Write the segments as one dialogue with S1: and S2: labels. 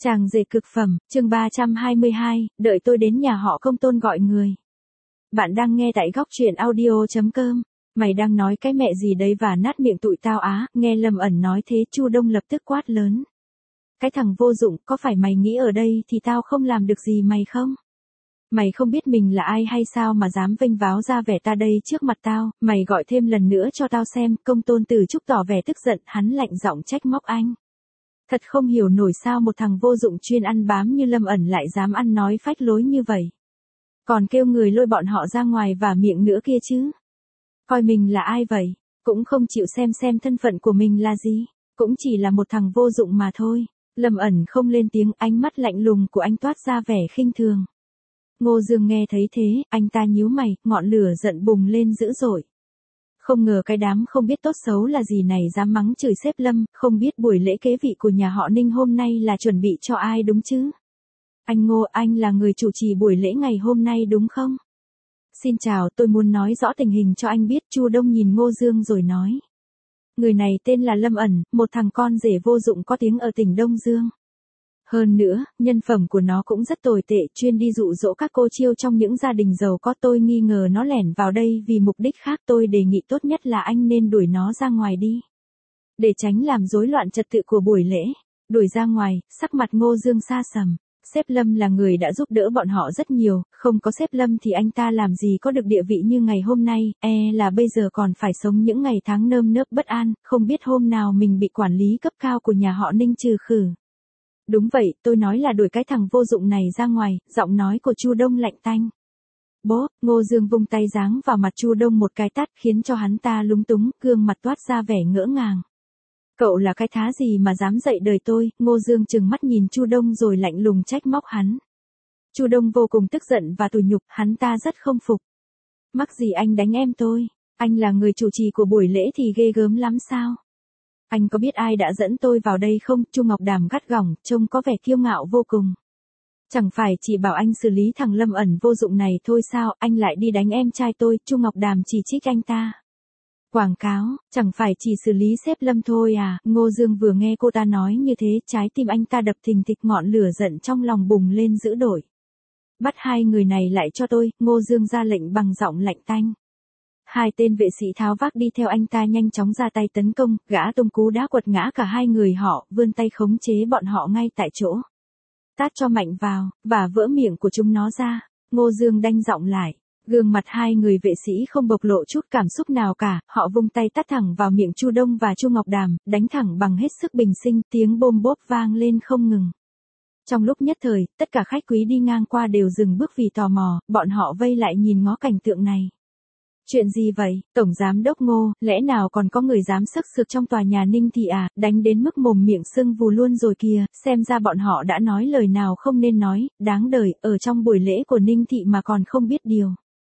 S1: Chàng rể cực phẩm, chương 322, đợi tôi đến nhà họ Công Tôn gọi người. Bạn đang nghe tại góc truyện audio.com. Mày đang nói cái mẹ gì đấy và nát miệng tụi tao á, nghe Lâm Ẩn nói thế Chu Đông lập tức quát lớn. Cái thằng vô dụng, có phải mày nghĩ ở đây thì tao không làm được gì mày không? Mày không biết mình là ai hay sao mà dám vênh váo ra vẻ ta đây trước mặt tao, mày gọi thêm lần nữa cho tao xem. Công Tôn Từ Trúc tỏ vẻ tức giận, hắn lạnh giọng trách móc anh. Thật không hiểu nổi sao một thằng vô dụng chuyên ăn bám như Lâm Ẩn lại dám ăn nói phách lối như vậy. Còn kêu người lôi bọn họ ra ngoài và miệng nữa kia chứ. Coi mình là ai vậy, cũng không chịu xem thân phận của mình là gì, cũng chỉ là một thằng vô dụng mà thôi. Lâm Ẩn không lên tiếng, ánh mắt lạnh lùng của anh toát ra vẻ khinh thường. Ngô Dương nghe thấy thế, anh ta nhíu mày, ngọn lửa giận bùng lên dữ dội. Không ngờ cái đám không biết tốt xấu là gì này dám mắng chửi sếp Lâm, không biết buổi lễ kế vị của nhà họ Ninh hôm nay là chuẩn bị cho ai đúng chứ? Anh Ngô, anh là người chủ trì buổi lễ ngày hôm nay đúng không? Xin chào, tôi muốn nói rõ tình hình cho anh biết. Chu Đông nhìn Ngô Dương rồi nói. Người này tên là Lâm Ẩn, một thằng con rể vô dụng có tiếng ở tỉnh Đông Dương. Hơn nữa, nhân phẩm của nó cũng rất tồi tệ, chuyên đi dụ dỗ các cô chiêu trong những gia đình giàu có. Tôi nghi ngờ nó lẻn vào đây vì mục đích khác. Tôi đề nghị tốt nhất là anh nên đuổi nó ra ngoài đi, để tránh làm rối loạn trật tự của buổi lễ. Đuổi ra ngoài, sắc mặt Ngô Dương sa sầm. Sếp Lâm là người đã giúp đỡ bọn họ rất nhiều, không có sếp Lâm thì anh ta làm gì có được địa vị như ngày hôm nay, là bây giờ còn phải sống những ngày tháng nơm nớp bất an, không biết hôm nào mình bị quản lý cấp cao của nhà họ Ninh trừ khử. Đúng vậy, tôi nói là đuổi cái thằng vô dụng này ra ngoài. Giọng nói của Chu Đông lạnh tanh. Bố, Ngô Dương vung tay giáng vào mặt Chu Đông một cái tát khiến cho hắn ta lúng túng, gương mặt toát ra vẻ ngỡ ngàng. Cậu là cái thá gì mà dám dạy đời tôi? Ngô Dương trừng mắt nhìn Chu Đông rồi lạnh lùng trách móc hắn. Chu Đông vô cùng tức giận và tủi nhục, hắn ta rất không phục. Mắc gì anh đánh em tôi? Anh là người chủ trì của buổi lễ thì ghê gớm lắm sao? Anh có biết ai đã dẫn tôi vào đây không? Chu Ngọc Đàm gắt gỏng, trông có vẻ kiêu ngạo vô cùng. Chẳng phải chỉ bảo anh xử lý thằng Lâm Ẩn vô dụng này thôi sao, anh lại đi đánh em trai tôi? Chu Ngọc Đàm chỉ trích anh ta. Quảng cáo, chẳng phải chỉ xử lý sếp Lâm thôi à? Ngô Dương vừa nghe cô ta nói như thế, trái tim anh ta đập thình thịch, ngọn lửa giận trong lòng bùng lên dữ dội. Bắt hai người này lại cho tôi. Ngô Dương ra lệnh bằng giọng lạnh tanh. Hai tên vệ sĩ tháo vác đi theo anh ta nhanh chóng ra tay tấn công, gã tung cú đá quật ngã cả hai người họ, vươn tay khống chế bọn họ ngay tại chỗ. Tát cho mạnh vào, và vỡ miệng của chúng nó ra. Ngô Dương đanh giọng lại. Gương mặt hai người vệ sĩ không bộc lộ chút cảm xúc nào cả, họ vung tay tát thẳng vào miệng Chu Đông và Chu Ngọc Đàm, đánh thẳng bằng hết sức bình sinh, tiếng bôm bốp vang lên không ngừng. Trong lúc nhất thời, tất cả khách quý đi ngang qua đều dừng bước vì tò mò, bọn họ vây lại nhìn ngó cảnh tượng này. Chuyện gì vậy, Tổng Giám Đốc Ngô, lẽ nào còn có người dám sức sược trong tòa nhà Ninh Thị à, đánh đến mức mồm miệng sưng vù luôn rồi kìa, xem ra bọn họ đã nói lời nào không nên nói, đáng đời, ở trong buổi lễ của Ninh Thị mà còn không biết điều.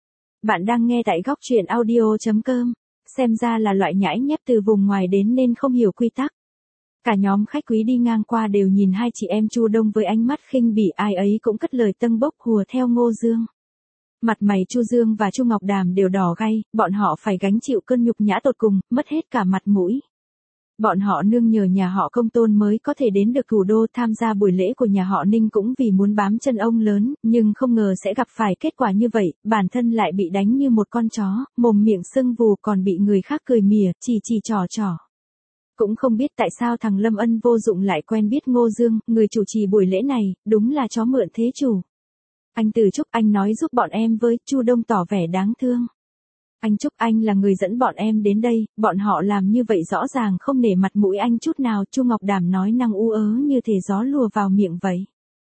S1: Bạn đang nghe tại góc truyện audio.com, xem ra là loại nhãi nhép từ vùng ngoài đến nên không hiểu quy tắc. Cả nhóm khách quý đi ngang qua đều nhìn hai chị em Chu Đông với ánh mắt khinh bỉ, ai ấy cũng cất lời tâng bốc hùa theo Ngô Dương. Mặt mày Chu Dương và Chu Ngọc Đàm đều đỏ gay, bọn họ phải gánh chịu cơn nhục nhã tột cùng, mất hết cả mặt mũi. Bọn họ nương nhờ nhà họ Công Tôn mới có thể đến được thủ đô tham gia buổi lễ của nhà họ Ninh cũng vì muốn bám chân ông lớn, nhưng không ngờ sẽ gặp phải kết quả như vậy, bản thân lại bị đánh như một con chó, mồm miệng sưng vù còn bị người khác cười mỉa, chỉ trò. Cũng không biết tại sao thằng Lâm Ân vô dụng lại quen biết Ngô Dương, người chủ trì buổi lễ này, đúng là chó mượn thế chủ. Anh Từ Trúc, anh nói giúp bọn em với. Chu Đông tỏ vẻ đáng thương. Anh Trúc, anh là người dẫn bọn em đến đây, bọn họ làm như vậy rõ ràng không nể mặt mũi anh chút nào. Chu Ngọc Đàm nói năng ú ớ như thể gió lùa vào miệng vậy.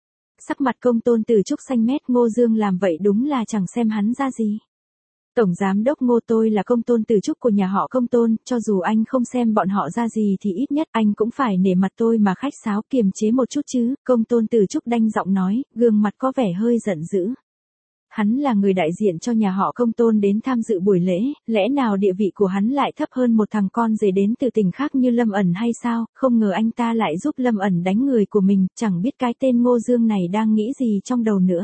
S1: Sắc mặt Công Tôn Từ Trúc xanh mét, Ngô Dương làm vậy đúng là chẳng xem hắn ra gì. Tổng Giám Đốc Ngô, tôi là Công Tôn Từ Trúc của nhà họ Công Tôn, cho dù anh không xem bọn họ ra gì thì ít nhất anh cũng phải nể mặt tôi mà khách sáo, kiềm chế một chút chứ. Công Tôn Từ Trúc đanh giọng nói, gương mặt có vẻ hơi giận dữ. Hắn là người đại diện cho nhà họ Công Tôn đến tham dự buổi lễ, lẽ nào địa vị của hắn lại thấp hơn một thằng con rể đến từ tỉnh khác như Lâm Ẩn hay sao? Không ngờ anh ta lại giúp Lâm Ẩn đánh người của mình, chẳng biết cái tên Ngô Dương này đang nghĩ gì trong đầu nữa.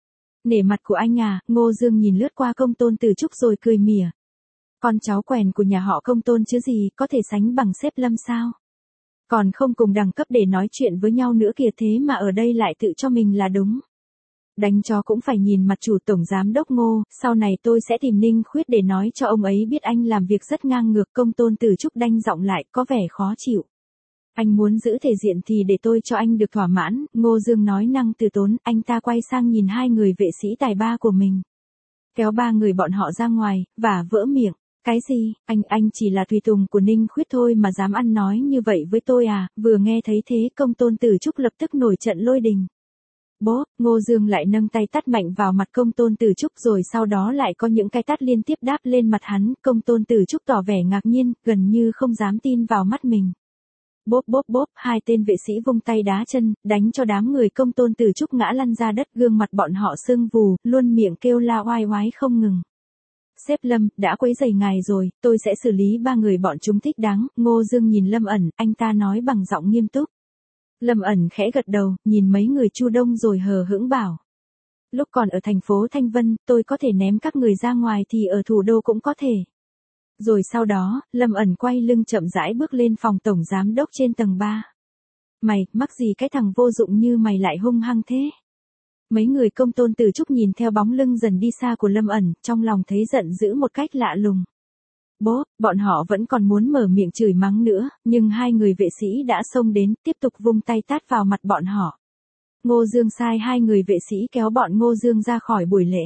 S1: Nể mặt của anh à? Ngô Dương nhìn lướt qua Công Tôn Từ Trúc rồi cười mỉa. Con cháu quèn của nhà họ Công Tôn chứ gì, có thể sánh bằng sếp Lâm sao? Còn không cùng đẳng cấp để nói chuyện với nhau nữa kìa, thế mà ở đây lại tự cho mình là đúng. Đánh chó cũng phải nhìn mặt chủ tổng giám đốc Ngô, sau này tôi sẽ tìm Ninh Khuyết để nói cho ông ấy biết anh làm việc rất ngang ngược. Công tôn Từ Trúc đanh giọng lại, có vẻ khó chịu. Anh muốn giữ thể diện thì để tôi cho anh được thỏa mãn. Ngô Dương nói năng từ tốn, anh ta quay sang nhìn hai người vệ sĩ tài ba của mình. Kéo ba người bọn họ ra ngoài, và vỡ miệng. Cái gì, anh chỉ là tùy tùng của Ninh Khuyết thôi mà dám ăn nói như vậy với tôi à? Vừa nghe thấy thế, công tôn Từ Trúc lập tức nổi trận lôi đình. Bố, Ngô Dương lại nâng tay tát mạnh vào mặt công tôn Từ Trúc, rồi sau đó lại có những cái tát liên tiếp đáp lên mặt hắn. Công tôn Từ Trúc tỏ vẻ ngạc nhiên, gần như không dám tin vào mắt mình. Bốp bốp bốp, hai tên vệ sĩ vung tay đá chân, đánh cho đám người công tôn Từ Trúc ngã lăn ra đất, gương mặt bọn họ sưng vù, luôn miệng kêu la oai oái không ngừng. Sếp Lâm, đã quấy rầy ngài rồi, tôi sẽ xử lý ba người bọn chúng thích đáng. Ngô Dương nhìn Lâm Ẩn, anh ta nói bằng giọng nghiêm túc. Lâm Ẩn khẽ gật đầu, nhìn mấy người Chu Đông rồi hờ hững bảo. Lúc còn ở thành phố Thanh Vân, tôi có thể ném các người ra ngoài thì ở thủ đô cũng có thể. Rồi sau đó, Lâm Ẩn quay lưng chậm rãi bước lên phòng tổng giám đốc trên tầng 3. Mày, mắc gì cái thằng vô dụng như mày lại hung hăng thế? Mấy người công tôn Từ Trúc nhìn theo bóng lưng dần đi xa của Lâm Ẩn, trong lòng thấy giận dữ một cách lạ lùng. Bố, bọn họ vẫn còn muốn mở miệng chửi mắng nữa, nhưng hai người vệ sĩ đã xông đến, tiếp tục vung tay tát vào mặt bọn họ. Ngô Dương sai hai người vệ sĩ kéo bọn Ngô Dương ra khỏi buổi lễ.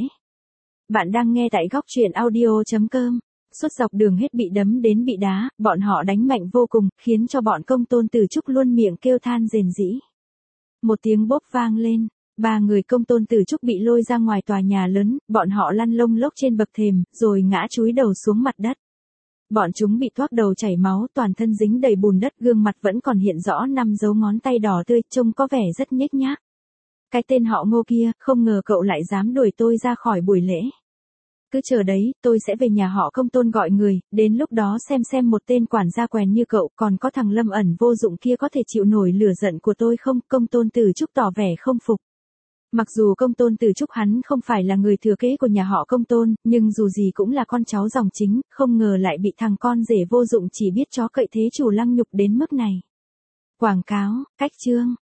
S1: Bạn đang nghe tại góc truyện audio.com. Suốt dọc đường hết bị đấm đến bị đá, bọn họ đánh mạnh vô cùng, khiến cho bọn công tôn Từ Trúc luôn miệng kêu than rền rĩ. Một tiếng bốp vang lên, ba người công tôn Từ Trúc bị lôi ra ngoài tòa nhà lớn, bọn họ lăn lông lốc trên bậc thềm, rồi ngã chúi đầu xuống mặt đất. Bọn chúng bị toác đầu chảy máu, toàn thân dính đầy bùn đất, gương mặt vẫn còn hiện rõ 5 dấu ngón tay đỏ tươi, trông có vẻ rất nhếch nhác. Cái tên họ Ngô kia, không ngờ cậu lại dám đuổi tôi ra khỏi buổi lễ. Cứ chờ đấy, tôi sẽ về nhà họ công tôn gọi người, đến lúc đó xem một tên quản gia quèn như cậu, còn có thằng Lâm Ẩn vô dụng kia có thể chịu nổi lửa giận của tôi không? Công tôn Từ Trúc tỏ vẻ không phục. Mặc dù công tôn Từ Trúc hắn không phải là người thừa kế của nhà họ công tôn, nhưng dù gì cũng là con cháu dòng chính, không ngờ lại bị thằng con rể vô dụng chỉ biết chó cậy thế chủ lăng nhục đến mức này. Quảng cáo, cách chương.